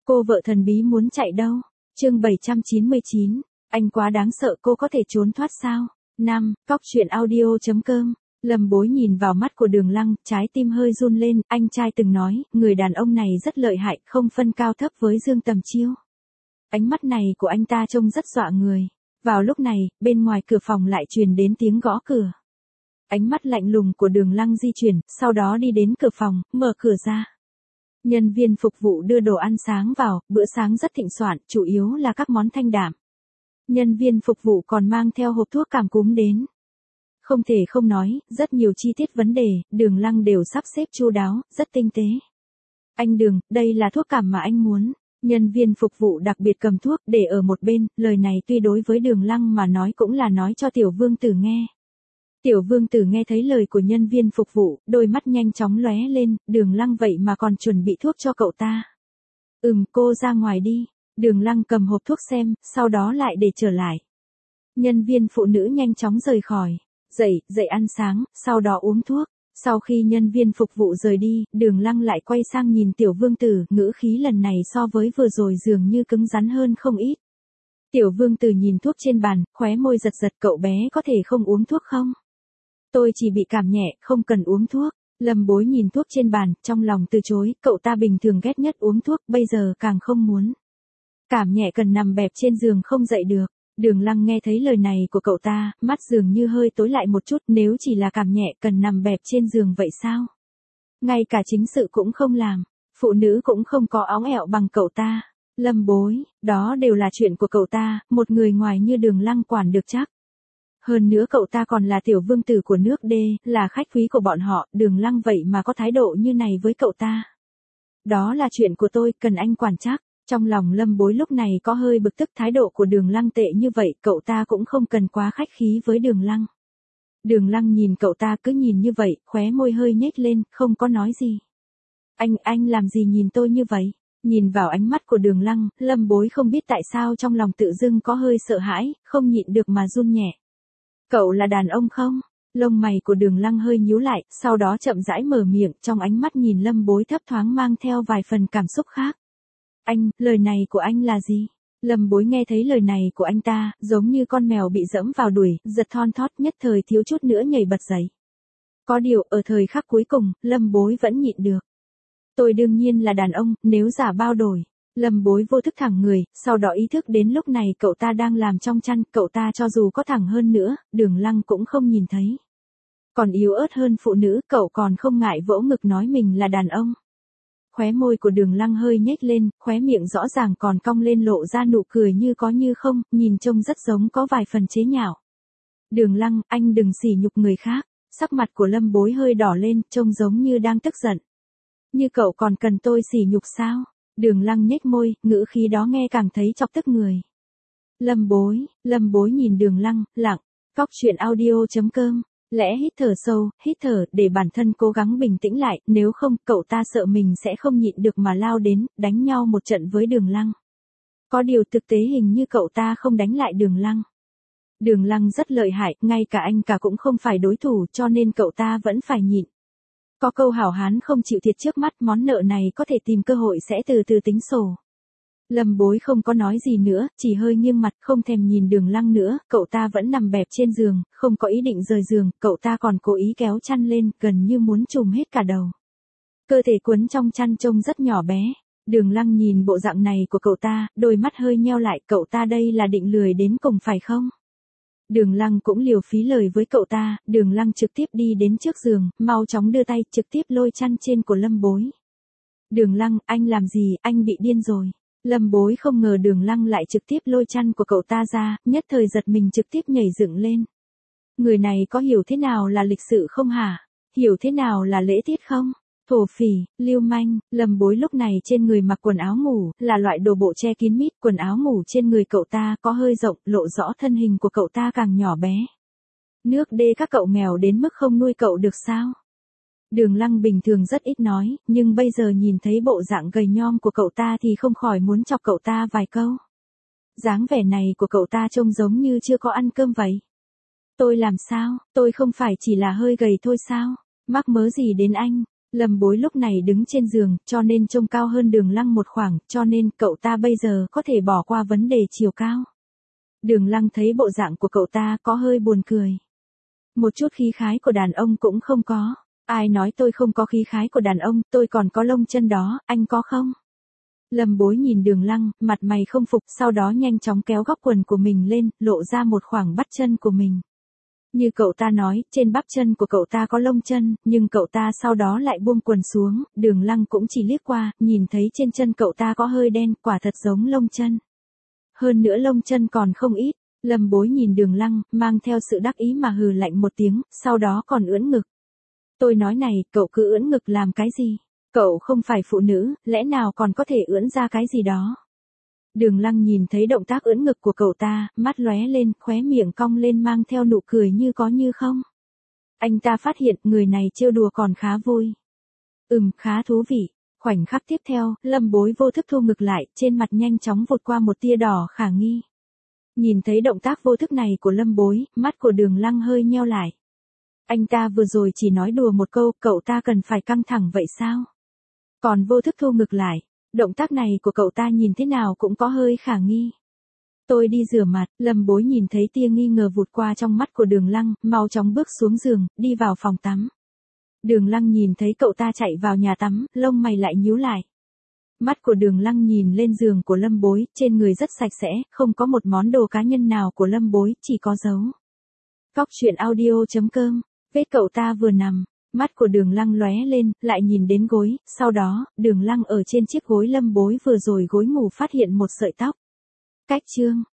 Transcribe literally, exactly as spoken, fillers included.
Cô vợ thần bí muốn chạy đâu? Chương bảy trăm chín mươi chín, anh quá đáng sợ, cô có thể trốn thoát sao? năm, Cóc truyện audio chấm com. Lâm Bối nhìn vào mắt của Đường Lăng, trái tim hơi run lên, anh trai từng nói, người đàn ông này rất lợi hại, không phân cao thấp với Dương Tầm Chiêu. Ánh mắt này của anh ta trông rất dọa người. Vào lúc này, bên ngoài cửa phòng lại truyền đến tiếng gõ cửa. Ánh mắt lạnh lùng của Đường Lăng di chuyển, sau đó đi đến cửa phòng, mở cửa ra. Nhân viên phục vụ đưa đồ ăn sáng vào, bữa sáng rất thịnh soạn, chủ yếu là các món thanh đạm. Nhân viên phục vụ còn mang theo hộp thuốc cảm cúm đến. Không thể không nói, rất nhiều chi tiết vấn đề, Đường Lăng đều sắp xếp chu đáo, rất tinh tế. Anh Đường, đây là thuốc cảm mà anh muốn. Nhân viên phục vụ đặc biệt cầm thuốc để ở một bên, lời này tuy đối với Đường Lăng mà nói cũng là nói cho Tiểu Vương Tử nghe. Tiểu Vương Tử nghe thấy lời của nhân viên phục vụ, đôi mắt nhanh chóng lóe lên, Đường Lăng vậy mà còn chuẩn bị thuốc cho cậu ta. Ừm, cô ra ngoài đi. Đường Lăng cầm hộp thuốc xem, sau đó lại để trở lại. Nhân viên phụ nữ nhanh chóng rời khỏi. Dậy, dậy ăn sáng, sau đó uống thuốc. Sau khi nhân viên phục vụ rời đi, Đường Lăng lại quay sang nhìn Tiểu Vương Tử, ngữ khí lần này so với vừa rồi dường như cứng rắn hơn không ít. Tiểu Vương Tử nhìn thuốc trên bàn, khóe môi giật giật, cậu bé có thể không uống thuốc không? Tôi chỉ bị cảm nhẹ, không cần uống thuốc. Lâm Bối nhìn thuốc trên bàn, trong lòng từ chối, cậu ta bình thường ghét nhất uống thuốc, bây giờ càng không muốn. Cảm nhẹ cần nằm bẹp trên giường không dậy được. Đường Lăng nghe thấy lời này của cậu ta, mắt dường như hơi tối lại một chút, nếu chỉ là cảm nhẹ cần nằm bẹp trên giường vậy sao? Ngay cả chính sự cũng không làm, phụ nữ cũng không có óng ẹo bằng cậu ta. Lâm Bối, đó đều là chuyện của cậu ta, một người ngoài như Đường Lăng quản được chắc. Hơn nữa cậu ta còn là Tiểu Vương Tử của nước D, là khách quý của bọn họ, Đường Lăng vậy mà có thái độ như này với cậu ta. Đó là chuyện của tôi, cần anh quản chắc. Trong lòng Lâm Bối lúc này có hơi bực tức, thái độ của Đường Lăng tệ như vậy, cậu ta cũng không cần quá khách khí với Đường Lăng. Đường Lăng nhìn cậu ta cứ nhìn như vậy, khóe môi hơi nhếch lên, không có nói gì. Anh, anh làm gì nhìn tôi như vậy? Nhìn vào ánh mắt của Đường Lăng, Lâm Bối không biết tại sao trong lòng tự dưng có hơi sợ hãi, không nhịn được mà run nhẹ. Cậu là đàn ông không? Lông mày của Đường Lăng hơi nhíu lại, sau đó chậm rãi mở miệng, trong ánh mắt nhìn Lâm Bối thấp thoáng mang theo vài phần cảm xúc khác. Anh, lời này của anh là gì? Lâm Bối nghe thấy lời này của anh ta, giống như con mèo bị dẫm vào đuổi, giật thon thót, nhất thời thiếu chút nữa nhảy bật dậy. Có điều, ở thời khắc cuối cùng, Lâm Bối vẫn nhịn được. Tôi đương nhiên là đàn ông, nếu giả bao đổi. Lâm Bối vô thức thẳng người, sau đó ý thức đến lúc này cậu ta đang làm trong chăn, cậu ta cho dù có thẳng hơn nữa, Đường Lăng cũng không nhìn thấy. Còn yếu ớt hơn phụ nữ, cậu còn không ngại vỗ ngực nói mình là đàn ông. Khóe môi của Đường Lăng hơi nhếch lên, khóe miệng rõ ràng còn cong lên lộ ra nụ cười như có như không, nhìn trông rất giống có vài phần chế nhạo. Đường Lăng, anh đừng sỉ nhục người khác. Sắc mặt của Lâm Bối hơi đỏ lên, trông giống như đang tức giận. Như cậu còn cần tôi sỉ nhục sao? Đường Lăng nhếch môi, ngữ khí đó nghe càng thấy chọc tức người. Lâm Bối, Lâm Bối nhìn Đường Lăng, lặng. Cóc truyện audio chấm com. Lẽ hít thở sâu, hít thở, để bản thân cố gắng bình tĩnh lại, nếu không, cậu ta sợ mình sẽ không nhịn được mà lao đến, đánh nhau một trận với Đường Lăng. Có điều thực tế hình như cậu ta không đánh lại Đường Lăng. Đường Lăng rất lợi hại, ngay cả anh cả cũng không phải đối thủ, cho nên cậu ta vẫn phải nhịn. Có câu hảo hán không chịu thiệt trước mắt, món nợ này có thể tìm cơ hội sẽ từ từ tính sổ. Lâm Bối không có nói gì nữa, chỉ hơi nghiêng mặt, không thèm nhìn Đường Lăng nữa, cậu ta vẫn nằm bẹp trên giường, không có ý định rời giường, cậu ta còn cố ý kéo chăn lên, gần như muốn trùm hết cả đầu. Cơ thể cuốn trong chăn trông rất nhỏ bé. Đường Lăng nhìn bộ dạng này của cậu ta, đôi mắt hơi nheo lại, cậu ta đây là định lười đến cùng phải không? Đường Lăng cũng liều phí lời với cậu ta, Đường Lăng trực tiếp đi đến trước giường, mau chóng đưa tay, trực tiếp lôi chăn trên của Lâm Bối. Đường Lăng, anh làm gì, anh bị điên rồi. Lâm Bối không ngờ Đường Lăng lại trực tiếp lôi chăn của cậu ta ra, nhất thời giật mình trực tiếp nhảy dựng lên. Người này có hiểu thế nào là lịch sự không hả? Hiểu thế nào là lễ tiết không? Thổ phỉ, lưu manh, Lâm Bối lúc này trên người mặc quần áo ngủ, là loại đồ bộ che kín mít, quần áo ngủ trên người cậu ta có hơi rộng, lộ rõ thân hình của cậu ta càng nhỏ bé. Nước D các cậu nghèo đến mức không nuôi cậu được sao? Đường Lăng bình thường rất ít nói, nhưng bây giờ nhìn thấy bộ dạng gầy nhom của cậu ta thì không khỏi muốn chọc cậu ta vài câu. Dáng vẻ này của cậu ta trông giống như chưa có ăn cơm vậy. Tôi làm sao, tôi không phải chỉ là hơi gầy thôi sao? Mắc mớ gì đến anh? Lâm Bối lúc này đứng trên giường, cho nên trông cao hơn Đường Lăng một khoảng, cho nên cậu ta bây giờ có thể bỏ qua vấn đề chiều cao. Đường Lăng thấy bộ dạng của cậu ta có hơi buồn cười. Một chút khí khái của đàn ông cũng không có. Ai nói tôi không có khí khái của đàn ông, tôi còn có lông chân đó, anh có không? Lâm Bối nhìn Đường Lăng, mặt mày không phục, sau đó nhanh chóng kéo góc quần của mình lên, lộ ra một khoảng bắp chân của mình. Như cậu ta nói, trên bắp chân của cậu ta có lông chân, nhưng cậu ta sau đó lại buông quần xuống, Đường Lăng cũng chỉ liếc qua, nhìn thấy trên chân cậu ta có hơi đen, quả thật giống lông chân. Hơn nữa lông chân còn không ít, Lâm Bối nhìn Đường Lăng, mang theo sự đắc ý mà hừ lạnh một tiếng, sau đó còn ưỡn ngực. Tôi nói này, cậu cứ ưỡn ngực làm cái gì? Cậu không phải phụ nữ, lẽ nào còn có thể ưỡn ra cái gì đó? Đường Lăng nhìn thấy động tác ưỡn ngực của cậu ta, mắt lóe lên, khóe miệng cong lên mang theo nụ cười như có như không. Anh ta phát hiện người này trêu đùa còn khá vui. Ừm, khá thú vị. Khoảnh khắc tiếp theo, Lâm Bối vô thức thu ngực lại, trên mặt nhanh chóng vụt qua một tia đỏ khả nghi. Nhìn thấy động tác vô thức này của Lâm Bối, mắt của Đường Lăng hơi nheo lại. Anh ta vừa rồi chỉ nói đùa một câu, cậu ta cần phải căng thẳng vậy sao? Còn vô thức thu ngực lại, động tác này của cậu ta nhìn thế nào cũng có hơi khả nghi. Tôi đi rửa mặt, Lâm Bối nhìn thấy tia nghi ngờ vụt qua trong mắt của Đường Lăng, mau chóng bước xuống giường, đi vào phòng tắm. Đường Lăng nhìn thấy cậu ta chạy vào nhà tắm, lông mày lại nhíu lại. Mắt của Đường Lăng nhìn lên giường của Lâm Bối, trên người rất sạch sẽ, không có một món đồ cá nhân nào của Lâm Bối, chỉ có dấu. Cóc truyện audio chấm com, vết cậu ta vừa nằm, mắt của Đường Lăng lóe lên, lại nhìn đến gối, sau đó, Đường Lăng ở trên chiếc gối Lâm Bối vừa rồi gối ngủ phát hiện một sợi tóc. Cách chương